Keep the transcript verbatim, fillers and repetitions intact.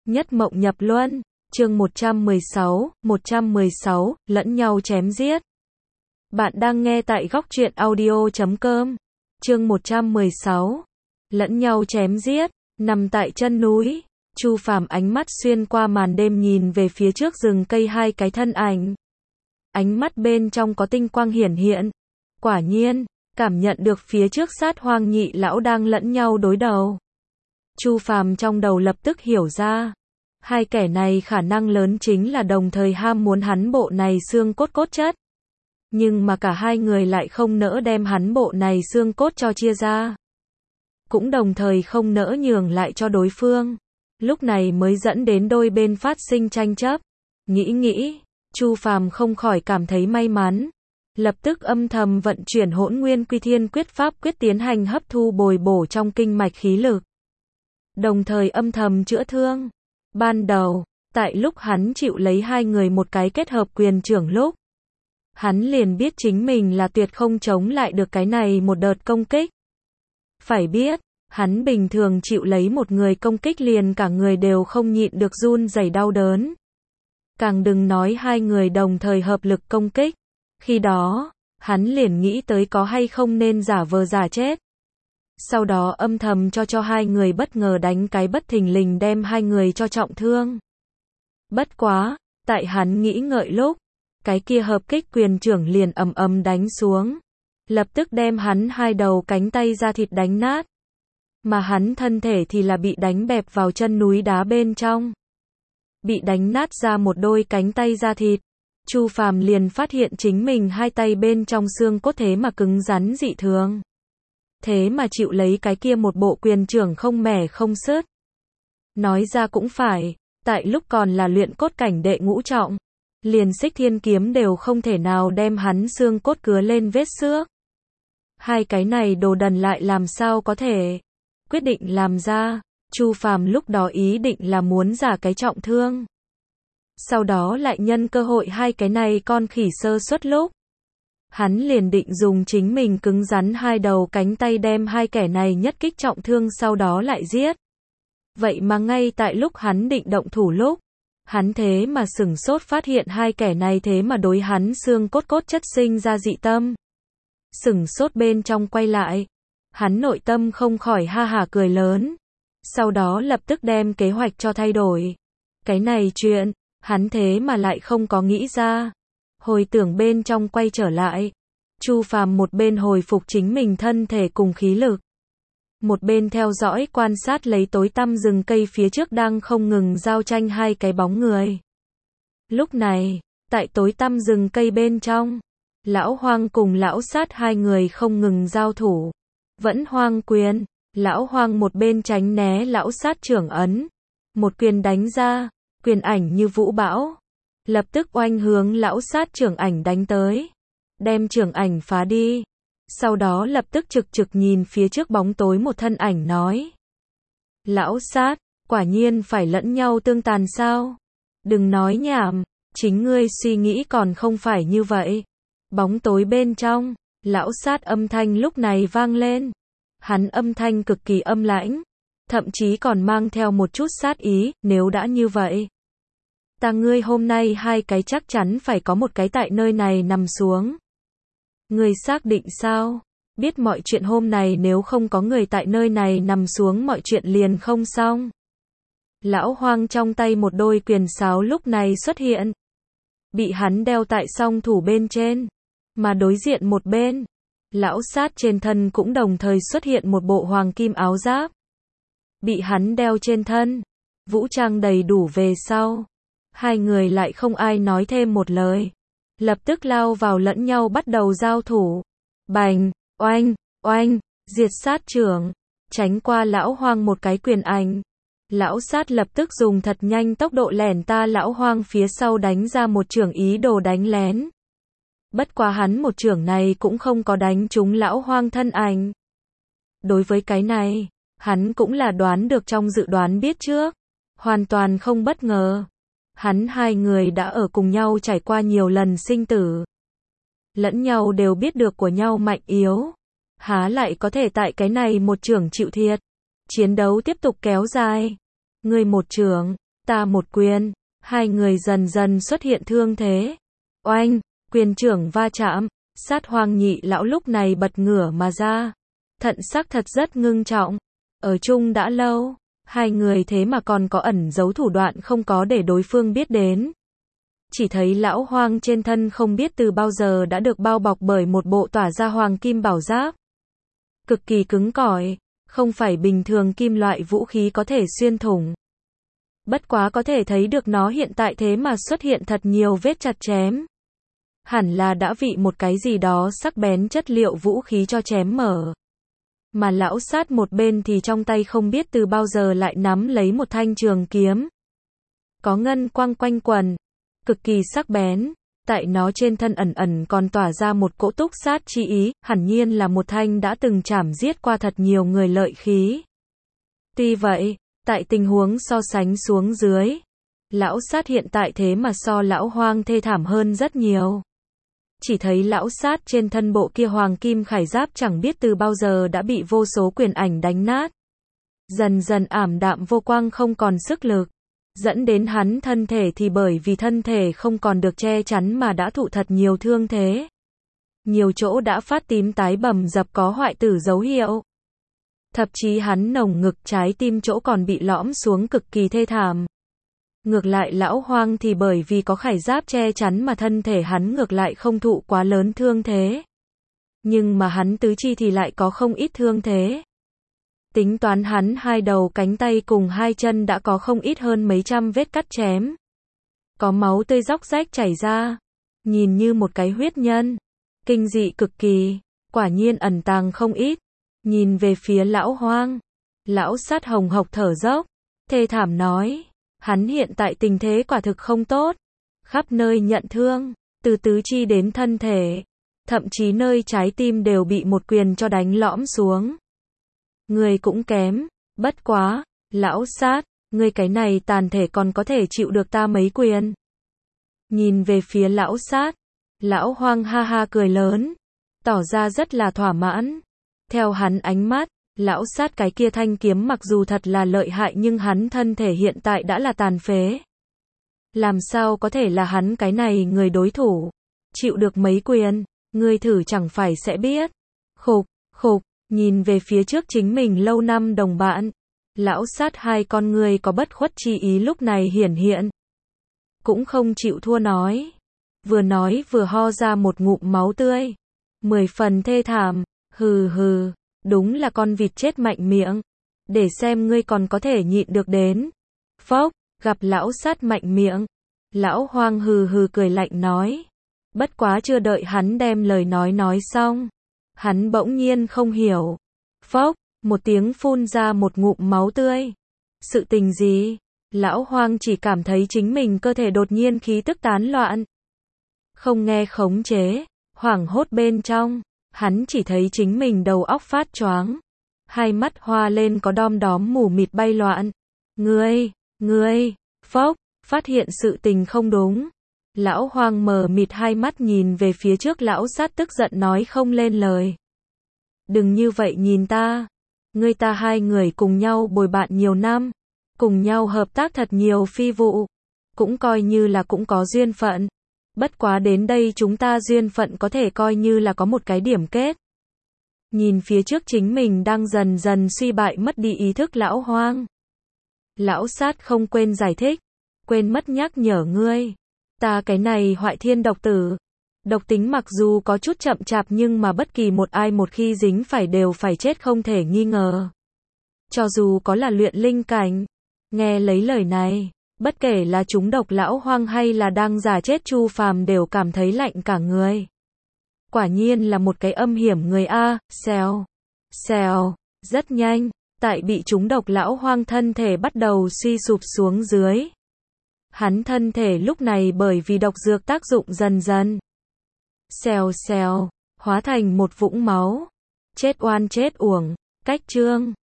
Nhất mộng nhập luân, chương một trăm mười sáu, một trăm mười sáu, lẫn nhau chém giết. Bạn đang nghe tại góc truyện audio chấm com. Chương một trăm mười sáu, lẫn nhau chém giết, nằm tại chân núi, Chu Phàm ánh mắt xuyên qua màn đêm nhìn về phía trước rừng cây hai cái thân ảnh. Ánh mắt bên trong có tinh quang hiển hiện. Quả nhiên, cảm nhận được phía trước Sát Hoang nhị lão đang lẫn nhau đối đầu. Chu Phàm trong đầu lập tức hiểu ra, hai kẻ này khả năng lớn chính là đồng thời ham muốn hắn bộ này xương cốt cốt chất. Nhưng mà cả hai người lại không nỡ đem hắn bộ này xương cốt cho chia ra. Cũng đồng thời không nỡ nhường lại cho đối phương. Lúc này mới dẫn đến đôi bên phát sinh tranh chấp. Nghĩ nghĩ, Chu Phàm không khỏi cảm thấy may mắn. Lập tức âm thầm vận chuyển Hỗn Nguyên Quy Thiên Quyết pháp quyết tiến hành hấp thu bồi bổ trong kinh mạch khí lực. Đồng thời âm thầm chữa thương. Ban đầu, tại lúc hắn chịu lấy hai người một cái kết hợp quyền trưởng lúc, hắn liền biết chính mình là tuyệt không chống lại được cái này một đợt công kích. Phải biết, hắn bình thường chịu lấy một người công kích liền cả người đều không nhịn được run rẩy đau đớn. Càng đừng nói hai người đồng thời hợp lực công kích. Khi đó, hắn liền nghĩ tới có hay không nên giả vờ giả chết. Sau đó âm thầm cho cho hai người bất ngờ đánh cái bất thình lình đem hai người cho trọng thương. Bất quá, tại hắn nghĩ ngợi lúc, cái kia hợp kích quyền trưởng liền ầm ầm đánh xuống. Lập tức đem hắn hai đầu cánh tay da thịt đánh nát. Mà hắn thân thể thì là bị đánh bẹp vào chân núi đá bên trong. Bị đánh nát ra một đôi cánh tay da thịt. Chu Phàm liền phát hiện chính mình hai tay bên trong xương cốt thế mà cứng rắn dị thường. Thế mà chịu lấy cái kia một bộ quyền trưởng không mẻ không sứt. Nói ra cũng phải, tại lúc còn là luyện cốt cảnh đệ ngũ trọng, liền Xích Thiên kiếm đều không thể nào đem hắn xương cốt cứa lên vết xước. Hai cái này đồ đần lại làm sao có thể. Quyết định làm ra, Chu Phàm lúc đó ý định là muốn giả cái trọng thương. Sau đó lại nhân cơ hội hai cái này con khỉ sơ suất lúc. Hắn liền định dùng chính mình cứng rắn hai đầu cánh tay đem hai kẻ này nhất kích trọng thương sau đó lại giết. Vậy mà ngay tại lúc hắn định động thủ lúc, hắn thế mà sửng sốt phát hiện hai kẻ này thế mà đối hắn xương cốt cốt chất sinh ra dị tâm. Sửng sốt bên trong quay lại, hắn nội tâm không khỏi ha hả cười lớn. Sau đó lập tức đem kế hoạch cho thay đổi. Cái này chuyện, hắn thế mà lại không có nghĩ ra. Hồi tưởng bên trong quay trở lại, Chu Phàm một bên hồi phục chính mình thân thể cùng khí lực, một bên theo dõi quan sát lấy tối tăm rừng cây phía trước đang không ngừng giao tranh hai cái bóng người. Lúc này, tại tối tăm rừng cây bên trong, Lão Hoang cùng Lão Sát hai người không ngừng giao thủ. Vẫn Hoang quyền, Lão Hoang một bên tránh né Lão Sát trưởng ấn, một quyền đánh ra, quyền ảnh như vũ bão. Lập tức oanh hướng Lão Sát trưởng ảnh đánh tới. Đem trưởng ảnh phá đi. Sau đó lập tức trực trực nhìn phía trước bóng tối một thân ảnh nói. Lão Sát, quả nhiên phải lẫn nhau tương tàn sao? Đừng nói nhảm, chính ngươi suy nghĩ còn không phải như vậy. Bóng tối bên trong, Lão Sát âm thanh lúc này vang lên. Hắn âm thanh cực kỳ âm lãnh, thậm chí còn mang theo một chút sát ý, nếu đã như vậy. Ta ngươi hôm nay hai cái chắc chắn phải có một cái tại nơi này nằm xuống. Ngươi xác định sao? Biết mọi chuyện hôm này nếu không có người tại nơi này nằm xuống mọi chuyện liền không xong. Lão Hoang trong tay một đôi quyền sáo lúc này xuất hiện. Bị hắn đeo tại song thủ bên trên. Mà đối diện một bên, Lão Sát trên thân cũng đồng thời xuất hiện một bộ hoàng kim áo giáp. Bị hắn đeo trên thân, vũ trang đầy đủ về sau. Hai người lại không ai nói thêm một lời. Lập tức lao vào lẫn nhau bắt đầu giao thủ. Bành, oanh, oanh, diệt sát trưởng. Tránh qua Lão Hoang một cái quyền ảnh. Lão Sát lập tức dùng thật nhanh tốc độ lẻn ta Lão Hoang phía sau đánh ra một trưởng ý đồ đánh lén. Bất quá hắn một trưởng này cũng không có đánh trúng Lão Hoang thân ảnh. Đối với cái này, hắn cũng là đoán được trong dự đoán biết trước. Hoàn toàn không bất ngờ. Hắn hai người đã ở cùng nhau trải qua nhiều lần sinh tử. Lẫn nhau đều biết được của nhau mạnh yếu. Há lại có thể tại cái này một trưởng chịu thiệt. Chiến đấu tiếp tục kéo dài. Ngươi một trưởng, ta một quyền, hai người dần dần xuất hiện thương thế. Oanh, quyền trưởng va chạm, Sát Hoang nhị lão lúc này bật ngửa mà ra. Thận sắc thật rất ngưng trọng. Ở chung đã lâu, hai người thế mà còn có ẩn giấu thủ đoạn không có để đối phương biết đến. Chỉ thấy lão Hoang trên thân không biết từ bao giờ đã được bao bọc bởi một bộ tỏa ra hoàng kim bảo giáp. Cực kỳ cứng cỏi, không phải bình thường kim loại vũ khí có thể xuyên thủng. Bất quá có thể thấy được nó hiện tại thế mà xuất hiện thật nhiều vết chặt chém. Hẳn là đã vị một cái gì đó sắc bén chất liệu vũ khí cho chém mở. Mà lão Sát một bên thì trong tay không biết từ bao giờ lại nắm lấy một thanh trường kiếm. Có ngân quang quanh quần, cực kỳ sắc bén, tại nó trên thân ẩn ẩn còn tỏa ra một cỗ túc sát chi ý, hẳn nhiên là một thanh đã từng chảm giết qua thật nhiều người lợi khí. Tuy vậy, tại tình huống so sánh xuống dưới, lão Sát hiện tại thế mà so lão Hoang thê thảm hơn rất nhiều. Chỉ thấy lão Sát trên thân bộ kia hoàng kim khải giáp chẳng biết từ bao giờ đã bị vô số quyền ảnh đánh nát. Dần dần ảm đạm vô quang không còn sức lực. Dẫn đến hắn thân thể thì bởi vì thân thể không còn được che chắn mà đã thụ thật nhiều thương thế. Nhiều chỗ đã phát tím tái bầm dập có hoại tử dấu hiệu. Thậm chí hắn nồng ngực trái tim chỗ còn bị lõm xuống cực kỳ thê thảm. Ngược lại lão Hoang thì bởi vì có khải giáp che chắn mà thân thể hắn ngược lại không thụ quá lớn thương thế. Nhưng mà hắn tứ chi thì lại có không ít thương thế. Tính toán hắn hai đầu cánh tay cùng hai chân đã có không ít hơn mấy trăm vết cắt chém. Có máu tươi róc rách chảy ra. Nhìn như một cái huyết nhân. Kinh dị cực kỳ. Quả nhiên ẩn tàng không ít. Nhìn về phía lão Hoang. Lão Sát hồng hộc thở dốc. Thê thảm nói. Hắn hiện tại tình thế quả thực không tốt. Khắp nơi nhận thương. Từ tứ chi đến thân thể. Thậm chí nơi trái tim đều bị một quyền cho đánh lõm xuống. Người cũng kém, bất quá, lão Sát, ngươi cái này tàn thể còn có thể chịu được ta mấy quyền. Nhìn về phía lão Sát, lão Hoang ha ha cười lớn, tỏ ra rất là thỏa mãn. Theo hắn ánh mắt, lão Sát cái kia thanh kiếm mặc dù thật là lợi hại nhưng hắn thân thể hiện tại đã là tàn phế. Làm sao có thể là hắn cái này người đối thủ, chịu được mấy quyền, ngươi thử chẳng phải sẽ biết. Khục, khục. Nhìn về phía trước chính mình lâu năm đồng bạn, lão Sát hai con người có bất khuất chi ý lúc này hiển hiện. Cũng không chịu thua nói. Vừa nói vừa ho ra một ngụm máu tươi. Mười phần thê thảm, hừ hừ, đúng là con vịt chết mạnh miệng. Để xem ngươi còn có thể nhịn được đến. Phốc, gặp lão Sát mạnh miệng. Lão Hoang hừ hừ cười lạnh nói. Bất quá chưa đợi hắn đem lời nói nói xong. Hắn bỗng nhiên không hiểu. Phốc, một tiếng phun ra một ngụm máu tươi. Sự tình gì? Lão Hoang chỉ cảm thấy chính mình cơ thể đột nhiên khí tức tán loạn. Không nghe khống chế, hoảng hốt bên trong, hắn chỉ thấy chính mình đầu óc phát choáng. Hai mắt hoa lên có đom đóm mù mịt bay loạn. Ngươi, ngươi, phốc, phát hiện sự tình không đúng. Lão Hoang mờ mịt hai mắt nhìn về phía trước lão Sát tức giận nói không lên lời. Đừng như vậy nhìn ta. Ngươi ta hai người cùng nhau bồi bạn nhiều năm. Cùng nhau hợp tác thật nhiều phi vụ. Cũng coi như là cũng có duyên phận. Bất quá đến đây chúng ta duyên phận có thể coi như là có một cái điểm kết. Nhìn phía trước chính mình đang dần dần suy bại mất đi ý thức lão Hoang. Lão Sát không quên giải thích. Quên mất nhắc nhở ngươi. Ta cái này hoại thiên độc tử. Độc tính mặc dù có chút chậm chạp nhưng mà bất kỳ một ai một khi dính phải đều phải chết không thể nghi ngờ. Cho dù có là luyện linh cảnh. Nghe lấy lời này, bất kể là chúng độc lão Hoang hay là đang giả chết Chu Phàm đều cảm thấy lạnh cả người. Quả nhiên là một cái âm hiểm người a, xèo, xèo, rất nhanh, tại bị chúng độc lão Hoang thân thể bắt đầu suy sụp xuống dưới. Hắn thân thể lúc này bởi vì độc dược tác dụng dần dần. Xèo xèo, hóa thành một vũng máu. Chết oan chết uổng, cách chương.